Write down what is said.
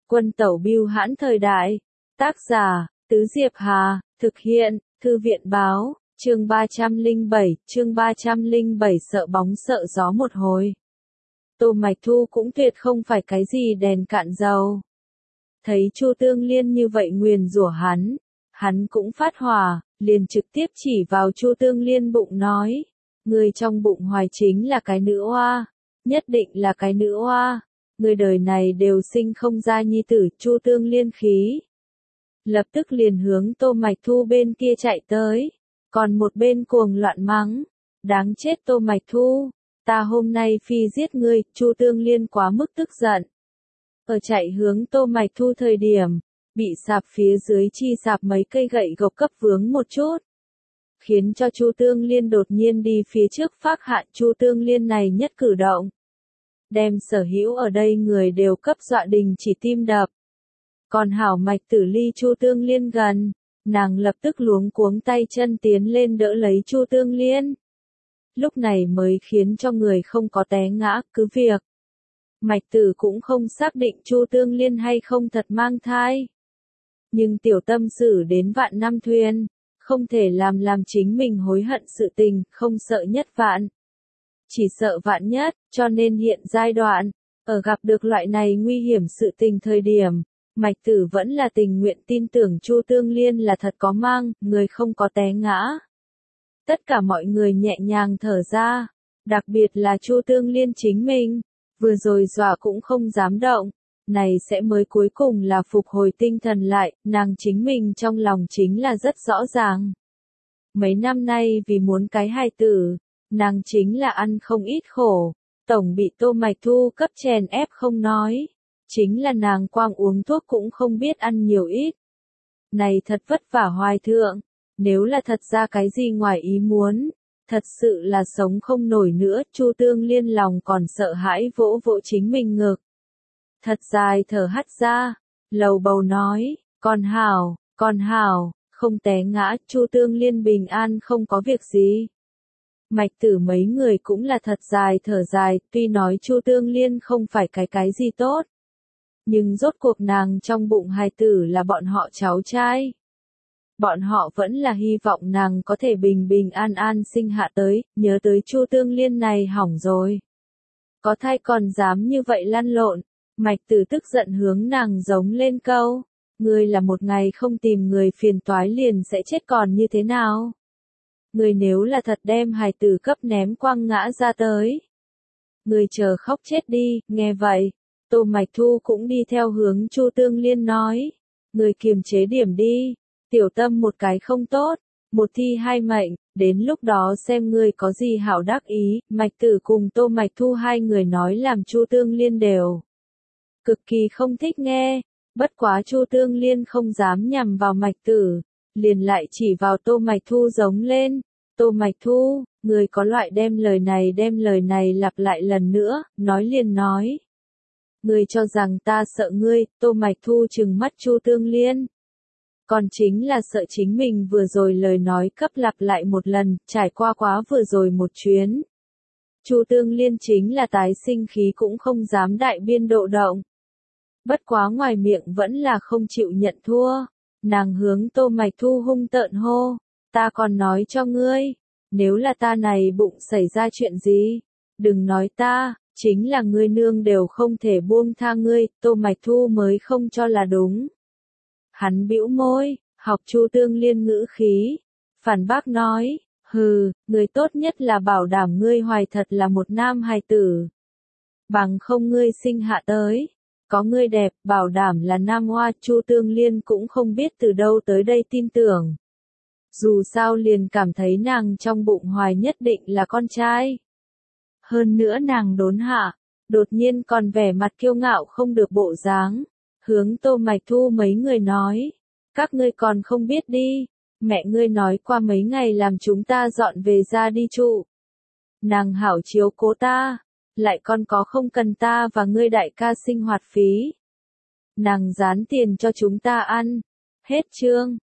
Quân tẩu bưu hãn thời đại. Tác giả, Tứ Diệp Hà, thực hiện, Thư viện báo, chương 307, sợ bóng sợ gió một hồi. Tô Mạch Thu cũng tuyệt không phải cái gì đèn cạn dầu. Thấy Chu Tương Liên như vậy nguyền rủa hắn cũng phát hỏa, liền trực tiếp chỉ vào Chu Tương Liên bụng nói, người trong bụng hoài chính là cái nữ oa, nhất định là cái nữ oa, người đời này đều sinh không ra nhi tử. Chu Tương Liên khí lập tức liền hướng Tô Mạch Thu bên kia chạy tới, còn một bên cuồng loạn mắng, đáng chết Tô Mạch Thu, ta hôm nay phi giết ngươi. Chu Tương Liên quá mức tức giận, ở chạy hướng Tô Mạch Thu thời điểm, bị sạp phía dưới chi sạp mấy cây gậy gộc cấp vướng một chút, khiến cho Chu Tương Liên đột nhiên đi phía trước phác hạn. Chu Tương Liên này nhất cử động, đem sở hữu ở đây người đều cấp dọa đình chỉ tim đập. Còn hảo Mạch Tử ly Chu Tương Liên gần, nàng lập tức luống cuống tay chân tiến lên đỡ lấy Chu Tương Liên. Lúc này mới khiến cho người không có té ngã. Cứ việc Mạch Tử cũng không xác định Chu Tương Liên hay không thật mang thai, nhưng tiểu tâm xử đến vạn năm thuyền, không thể làm chính mình hối hận sự tình. Không sợ nhất vạn, chỉ sợ vạn nhất. Cho nên hiện giai đoạn, ở gặp được loại này nguy hiểm sự tình thời điểm, Mạch Tử vẫn là tình nguyện tin tưởng Chu Tương Liên là thật có mang, người không có té ngã. Tất cả mọi người nhẹ nhàng thở ra, đặc biệt là Chu Tương Liên chính mình, vừa rồi dọa cũng không dám động, này sẽ mới cuối cùng là phục hồi tinh thần lại. Nàng chính mình trong lòng chính là rất rõ ràng. Mấy năm nay vì muốn cái hài tử, nàng chính là ăn không ít khổ, tổng bị Tô Mạch Thu cấp chèn ép không nói, chính là nàng quang uống thuốc cũng không biết ăn nhiều ít. Này thật vất vả hoài thượng, nếu là thật ra cái gì ngoài ý muốn, thật sự là sống không nổi nữa. Chu Tương Liên lòng còn sợ hãi vỗ vỗ chính mình ngực, thật dài thở hắt ra, lầu bầu nói, con hảo, không té ngã. Chu Tương Liên bình an không có việc gì. Mạch Tử mấy người cũng là thật dài thở dài, tuy nói Chu Tương Liên không phải cái gì tốt, nhưng rốt cuộc nàng trong bụng hài tử là bọn họ cháu trai. Bọn họ vẫn là hy vọng nàng có thể bình an sinh hạ tới. Nhớ tới Chu Tương Liên này hỏng rồi, có thai còn dám như vậy lăn lộn. Mạch Tử tức giận hướng nàng giống lên câu, ngươi là một ngày không tìm người phiền toái liền sẽ chết còn như thế nào? Ngươi nếu là thật đem hài tử cấp ném quăng ngã ra tới, ngươi chờ khóc chết đi. Nghe vậy, Tô Mạch Thu cũng đi theo hướng Chu Tương Liên nói, ngươi kiềm chế điểm đi, tiểu tâm một cái không tốt, một thi hai mệnh, đến lúc đó xem ngươi có gì hảo đắc ý. Mạch Tử cùng Tô Mạch Thu hai người nói làm Chu Tương Liên đều cực kỳ không thích nghe, bất quá Chu Tương Liên không dám nhằm vào Mạch Tử, liền lại chỉ vào Tô Mạch Thu giống lên, Tô Mạch Thu, người có loại đem lời này lặp lại lần nữa. Nói liền nói, ngươi cho rằng ta sợ ngươi? Tô Mạch Thu trừng mắt Chu Tương Liên, còn chính là sợ chính mình vừa rồi lời nói cấp lặp lại một lần. Trải qua quá vừa rồi một chuyến, Chu Tương Liên chính là tái sinh khí cũng không dám đại biên độ động, bất quá ngoài miệng vẫn là không chịu nhận thua. Nàng hướng Tô Mạch Thu hung tợn hô, ta còn nói cho ngươi, nếu là ta này bụng xảy ra chuyện gì, đừng nói ta, chính là ngươi nương đều không thể buông tha ngươi. Tô Mạch Thu mới không cho là đúng. Hắn bĩu môi, học Chu Tương Liên ngữ khí, phản bác nói, hừ, ngươi tốt nhất là bảo đảm ngươi hoài thật là một nam hài tử, bằng không ngươi sinh hạ tới, có ngươi đẹp, bảo đảm là nam hoa. Chu Tương Liên cũng không biết từ đâu tới đây tin tưởng. Dù sao liền cảm thấy nàng trong bụng hoài nhất định là con trai. Hơn nữa nàng đốn hạ, đột nhiên còn vẻ mặt kiêu ngạo không được bộ dáng, hướng Tô Mạch Thu mấy người nói, các ngươi còn không biết đi, mẹ ngươi nói qua mấy ngày làm chúng ta dọn về ra đi trụ. Nàng hảo chiếu cố ta, lại còn có không cần ta và ngươi đại ca sinh hoạt phí. Nàng dán tiền cho chúng ta ăn. Hết chương.